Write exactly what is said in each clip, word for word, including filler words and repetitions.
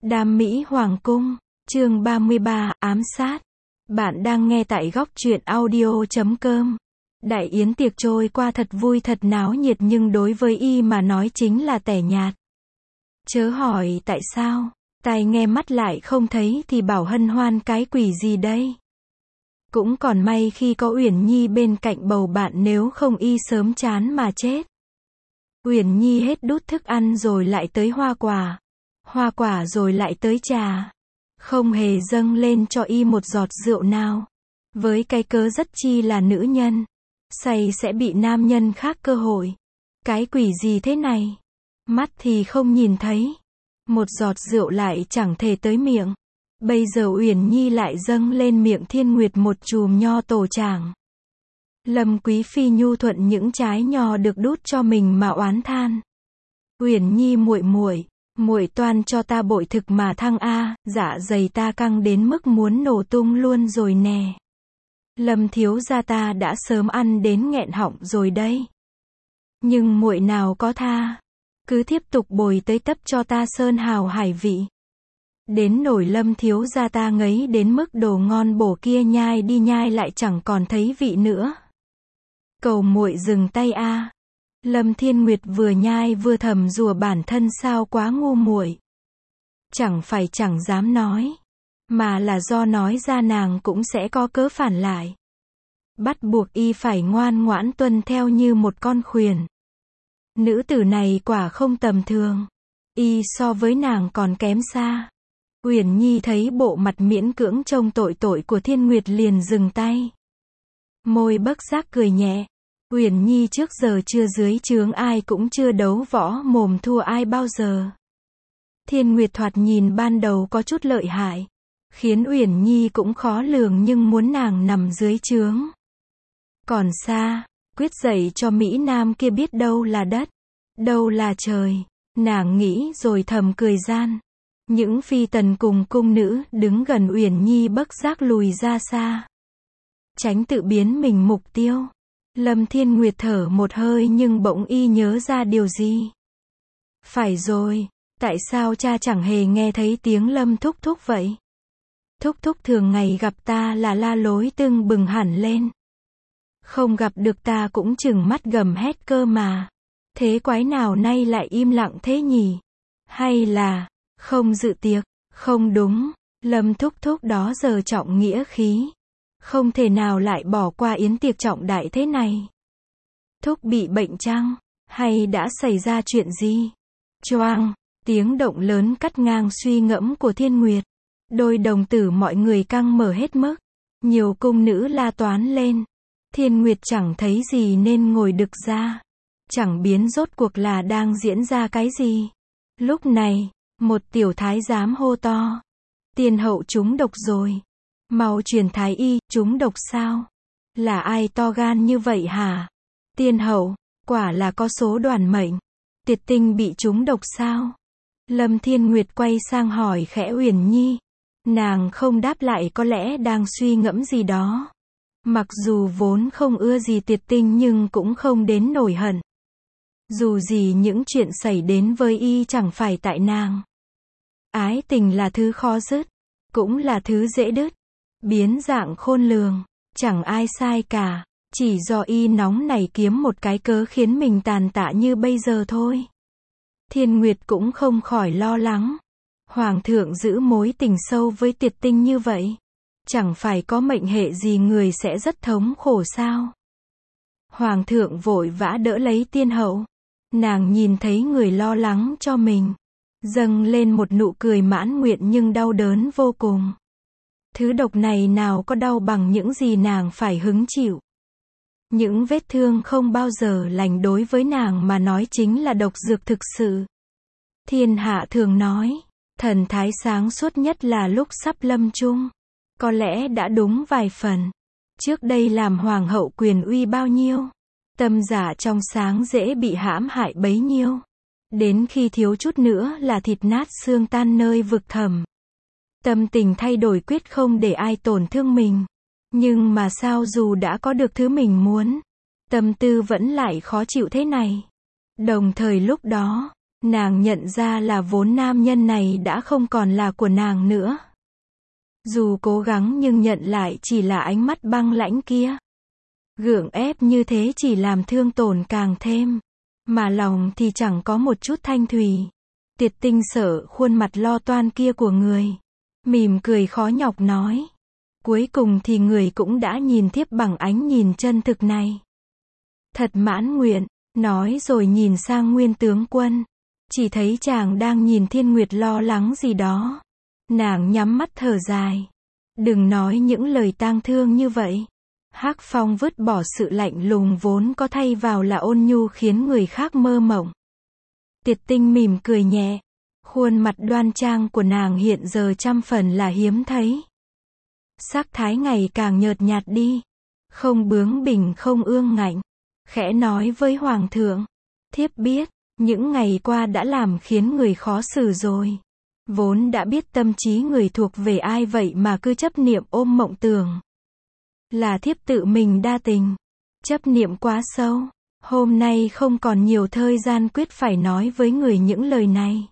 Đam mỹ hoàng cung, chương ba mươi ba, ám sát. Bạn đang nghe tại góc truyện audio chấm com. Đại yến tiệc trôi qua thật vui thật náo nhiệt nhưng đối với y mà nói chính là tẻ nhạt. Chớ hỏi tại sao, tai nghe mắt lại không thấy thì bảo hân hoan cái quỷ gì đây. Cũng còn may khi có Uyển Nhi bên cạnh bầu bạn, nếu không y sớm chán mà chết. Uyển Nhi hết đút thức ăn rồi lại tới hoa quả. Hoa quả rồi lại tới trà. Không hề dâng lên cho y một giọt rượu nào. Với cái cớ rất chi là nữ nhân. Say sẽ bị nam nhân khác cơ hội. Cái quỷ gì thế này? Mắt thì không nhìn thấy. Một giọt rượu lại chẳng thể tới miệng. Bây giờ Uyển Nhi lại dâng lên miệng Thiên Nguyệt một chùm nho tổ chảng. Lâm Quý Phi nhu thuận những trái nho được đút cho mình mà oán than. Uyển Nhi muội muội, muội toan cho ta bội thực mà thăng a, dạ dày ta căng đến mức muốn nổ tung luôn rồi nè. Lâm thiếu gia ta đã sớm ăn đến nghẹn họng rồi đây. Nhưng muội nào có tha, cứ tiếp tục bồi tới tấp cho ta sơn hào hải vị. Đến nổi Lâm thiếu gia ta ngấy đến mức đồ ngon bổ kia nhai đi nhai lại chẳng còn thấy vị nữa. Cầu muội dừng tay a. Lâm Thiên Nguyệt vừa nhai vừa thầm rủa bản thân sao quá ngu muội. Chẳng phải chẳng dám nói, mà là do nói ra nàng cũng sẽ có cớ phản lại. Bắt buộc y phải ngoan ngoãn tuân theo như một con khuyển. Nữ tử này quả không tầm thường. Y so với nàng còn kém xa. Uyển Nhi thấy bộ mặt miễn cưỡng trông tội tội của Thiên Nguyệt liền dừng tay. Môi bất giác cười nhẹ. Uyển Nhi trước giờ chưa dưới trướng ai cũng chưa đấu võ mồm thua ai bao giờ. Thiên Nguyệt thoạt nhìn ban đầu có chút lợi hại, khiến Uyển Nhi cũng khó lường nhưng muốn nàng nằm dưới trướng. Còn xa, quyết dạy cho Mỹ Nam kia biết đâu là đất, đâu là trời. Nàng nghĩ rồi thầm cười gian. Những phi tần cùng cung nữ đứng gần Uyển Nhi bất giác lùi ra xa, tránh tự biến mình mục tiêu. Lâm Thiên Nguyệt thở một hơi nhưng bỗng y nhớ ra điều gì. Phải rồi, tại sao cha chẳng hề nghe thấy tiếng Lâm thúc thúc vậy? Thúc thúc thường ngày gặp ta là la lối tưng bừng hẳn lên. Không gặp được ta cũng chừng mắt gầm hét cơ mà. Thế quái nào nay lại im lặng thế nhỉ? Hay là không dự tiệc? Không đúng, Lâm thúc thúc đó giờ trọng nghĩa khí. Không thể nào lại bỏ qua yến tiệc trọng đại thế này. Thúc bị bệnh chăng? Hay đã xảy ra chuyện gì? Choang, tiếng động lớn cắt ngang suy ngẫm của Thiên Nguyệt. Đôi đồng tử mọi người căng mở hết mức. Nhiều cung nữ la toán lên. Thiên Nguyệt chẳng thấy gì nên ngồi đực ra. Chẳng biến rốt cuộc là đang diễn ra cái gì. Lúc này, một tiểu thái giám hô to. Tiên hậu trúng độc rồi. Mau truyền thái y, trúng độc sao? Là ai to gan như vậy hả? Tiên hậu, quả là có số đoàn mệnh. Tiệt tinh bị trúng độc sao? Lâm Thiên Nguyệt quay sang hỏi khẽ Uyển Nhi. Nàng không đáp lại, có lẽ đang suy ngẫm gì đó. Mặc dù vốn không ưa gì tiệt tinh nhưng cũng không đến nổi hận. Dù gì những chuyện xảy đến với y chẳng phải tại nàng. Ái tình là thứ khó dứt, cũng là thứ dễ đứt. Biến dạng khôn lường, chẳng ai sai cả, chỉ do y nóng nảy kiếm một cái cớ khiến mình tàn tạ như bây giờ thôi. Thiên Nguyệt cũng không khỏi lo lắng. Hoàng thượng giữ mối tình sâu với tiệt tinh như vậy, chẳng phải có mệnh hệ gì người sẽ rất thống khổ sao? Hoàng thượng vội vã đỡ lấy tiên hậu. Nàng nhìn thấy người lo lắng cho mình, dâng lên một nụ cười mãn nguyện nhưng đau đớn vô cùng. Thứ độc này nào có đau bằng những gì nàng phải hứng chịu. Những vết thương không bao giờ lành đối với nàng mà nói chính là độc dược thực sự. Thiên hạ thường nói, thần thái sáng suốt nhất là lúc sắp lâm chung. Có lẽ đã đúng vài phần. Trước đây làm hoàng hậu quyền uy bao nhiêu, tâm giả trong sáng dễ bị hãm hại bấy nhiêu. Đến khi thiếu chút nữa là thịt nát xương tan nơi vực thẳm. Tâm tình thay đổi quyết không để ai tổn thương mình. Nhưng mà sao dù đã có được thứ mình muốn, tâm tư vẫn lại khó chịu thế này. Đồng thời lúc đó, Nàng nhận ra là vốn nam nhân này đã không còn là của nàng nữa. Dù cố gắng nhưng nhận lại chỉ là ánh mắt băng lãnh kia. Gượng ép như thế chỉ làm thương tổn càng thêm. Mà lòng thì chẳng có một chút thanh thủy. Tiệt Tinh sợ khuôn mặt lo toan kia của người. Mỉm cười khó nhọc nói. Cuối cùng thì người cũng đã nhìn thiếp bằng ánh nhìn chân thực này. Thật mãn nguyện, nói rồi nhìn sang Nguyên tướng quân. Chỉ thấy chàng đang nhìn Thiên Nguyệt lo lắng gì đó. Nàng nhắm mắt thở dài. Đừng nói những lời tang thương như vậy. Hắc Phong vứt bỏ sự lạnh lùng vốn có thay vào là ôn nhu khiến người khác mơ mộng. Tiệt Tinh mỉm cười nhẹ. Khuôn mặt đoan trang của nàng hiện giờ trăm phần là hiếm thấy. Sắc thái ngày càng nhợt nhạt đi. Không bướng bỉnh không ương ngạnh. Khẽ nói với Hoàng thượng. Thiếp biết, những ngày qua đã làm khiến người khó xử rồi. Vốn đã biết tâm trí người thuộc về ai vậy mà cứ chấp niệm ôm mộng tưởng. Là thiếp tự mình đa tình. Chấp niệm quá sâu. Hôm nay không còn nhiều thời gian quyết phải nói với người những lời này.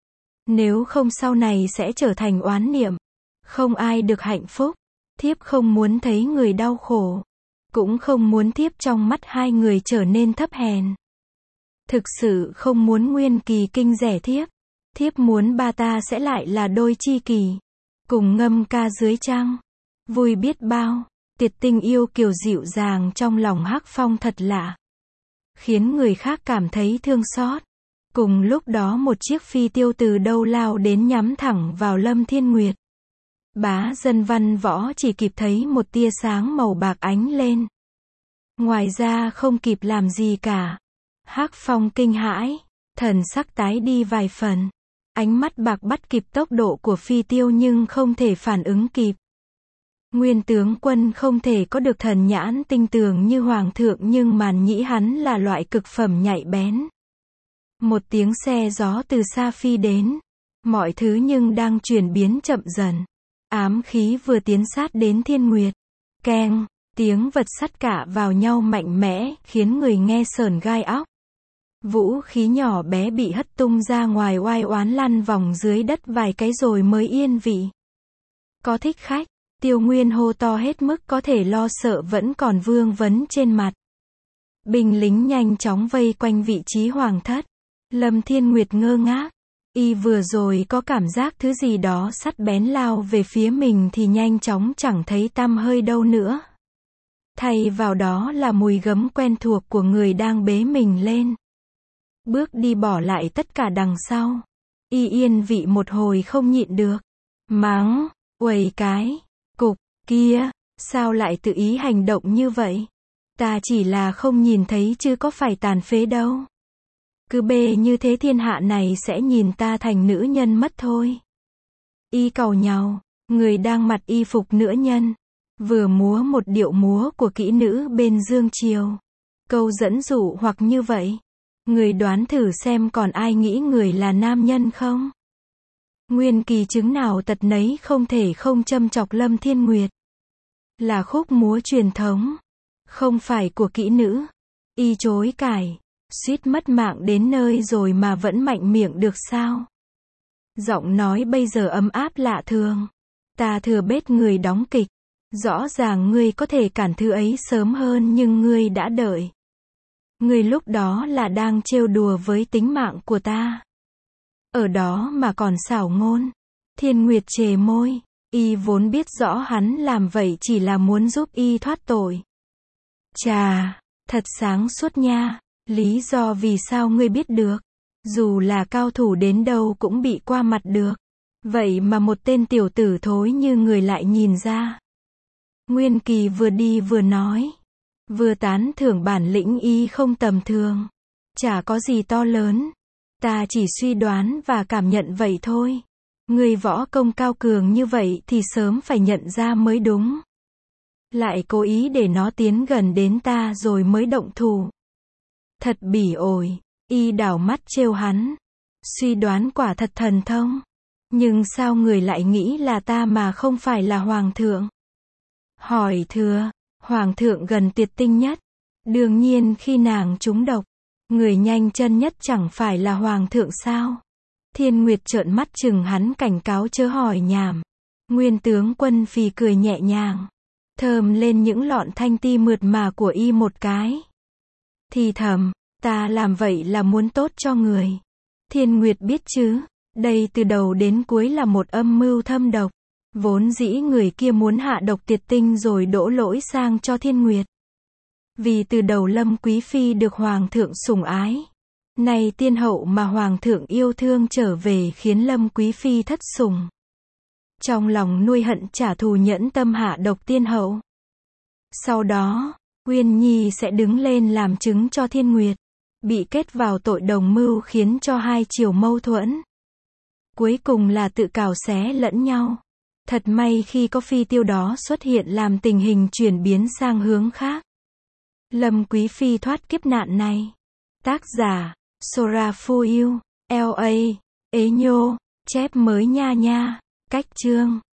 Nếu không sau này sẽ trở thành oán niệm. Không ai được hạnh phúc. Thiếp không muốn thấy người đau khổ. Cũng không muốn thiếp trong mắt hai người trở nên thấp hèn. Thực sự không muốn Nguyên Kỳ kinh rẻ thiếp. Thiếp muốn ba ta sẽ lại là đôi chi kỷ. Cùng ngâm ca dưới trăng. Vui biết bao. Tiệt Tinh yêu kiều dịu dàng trong lòng Hắc Phong thật lạ. Khiến người khác cảm thấy thương xót. Cùng lúc đó một chiếc phi tiêu từ đâu lao đến nhắm thẳng vào Lâm Thiên Nguyệt. Bá Dân Văn Võ chỉ kịp thấy một tia sáng màu bạc ánh lên. Ngoài ra không kịp làm gì cả. Hắc Phong kinh hãi, thần sắc tái đi vài phần. Ánh mắt bạc bắt kịp tốc độ của phi tiêu nhưng không thể phản ứng kịp. Nguyên tướng quân không thể có được thần nhãn tinh tường như hoàng thượng nhưng màn nhĩ hắn là loại cực phẩm nhạy bén. Một tiếng xe gió từ xa phi đến. Mọi thứ nhưng đang chuyển biến chậm dần. Ám khí vừa tiến sát đến Thiên Nguyệt. Keng, tiếng vật sắt cả vào nhau mạnh mẽ, khiến người nghe sởn gai óc. Vũ khí nhỏ bé bị hất tung ra ngoài oai oán lăn vòng dưới đất vài cái rồi mới yên vị. Có thích khách, Tiêu Nguyên hô to hết mức có thể lo sợ vẫn còn vương vấn trên mặt. Binh lính nhanh chóng vây quanh vị trí hoàng thất. Lâm Thiên Nguyệt ngơ ngác. Y vừa rồi có cảm giác thứ gì đó sắt bén lao về phía mình thì nhanh chóng chẳng thấy tăm hơi đâu nữa. Thay vào đó là mùi gấm quen thuộc của người đang bế mình lên. Bước đi bỏ lại tất cả đằng sau. Y yên vị một hồi không nhịn được. Mắng, uầy cái, cục, kia, sao lại tự ý hành động như vậy? Ta chỉ là không nhìn thấy chứ có phải tàn phế đâu. Cứ bê như thế thiên hạ này sẽ nhìn ta thành nữ nhân mất thôi. Y cầu nhau, người đang mặc y phục nữ nhân. Vừa múa một điệu múa của kỹ nữ bên dương triều. Câu dẫn dụ hoặc như vậy. Người đoán thử xem còn ai nghĩ người là nam nhân không? Nguyên Kỳ chứng nào tật nấy không thể không châm chọc Lâm Thiên Nguyệt. Là khúc múa truyền thống. Không phải của kỹ nữ. Y chối cãi. Suýt mất mạng đến nơi rồi mà vẫn mạnh miệng được sao? Giọng nói bây giờ ấm áp lạ thường. Ta thừa bết người đóng kịch. Rõ ràng ngươi có thể cản thứ ấy sớm hơn nhưng ngươi đã đợi. Ngươi lúc đó là đang trêu đùa với tính mạng của ta. Ở đó mà còn xảo ngôn. Thiên Nguyệt chề môi. Y vốn biết rõ hắn làm vậy chỉ là muốn giúp y thoát tội. Chà, thật sáng suốt nha. Lý do vì sao ngươi biết được? Dù là cao thủ đến đâu cũng bị qua mặt được. Vậy mà một tên tiểu tử thối như người lại nhìn ra. Nguyên Kỳ vừa đi vừa nói. Vừa tán thưởng bản lĩnh y không tầm thường. Chả có gì to lớn. Ta chỉ suy đoán và cảm nhận vậy thôi. Người võ công cao cường như vậy thì sớm phải nhận ra mới đúng. Lại cố ý để nó tiến gần đến ta rồi mới động thủ. Thật bỉ ổi. Y đảo mắt trêu hắn. Suy đoán quả thật thần thông. Nhưng sao người lại nghĩ là ta mà không phải là hoàng thượng? Hỏi thưa, hoàng thượng gần tuyệt tinh nhất. Đương nhiên khi nàng trúng độc. Người nhanh chân nhất chẳng phải là hoàng thượng sao? Thiên Nguyệt trợn mắt chừng hắn cảnh cáo chớ hỏi nhảm. Nguyên tướng quân phì cười nhẹ nhàng, thơm lên những lọn thanh ti mượt mà của y một cái. Thì thầm, ta làm vậy là muốn tốt cho người. Thiên Nguyệt biết chứ, đây từ đầu đến cuối là một âm mưu thâm độc. Vốn dĩ người kia muốn hạ độc tiệt tinh rồi đổ lỗi sang cho Thiên Nguyệt. Vì từ đầu Lâm Quý Phi được Hoàng thượng sủng ái. Này tiên hậu mà Hoàng thượng yêu thương trở về khiến Lâm Quý Phi thất sủng. Trong lòng nuôi hận trả thù nhẫn tâm hạ độc tiên hậu. Sau đó, Uyên Nhi sẽ đứng lên làm chứng cho Thiên Nguyệt. Bị kết vào tội đồng mưu khiến cho hai chiều mâu thuẫn. Cuối cùng là tự cào xé lẫn nhau. Thật may khi có phi tiêu đó xuất hiện làm tình hình chuyển biến sang hướng khác. Lâm Quý Phi thoát kiếp nạn này. Tác giả, Sora Phu Yêu, L A, Ế Nhô, chép mới nha nha, cách chương.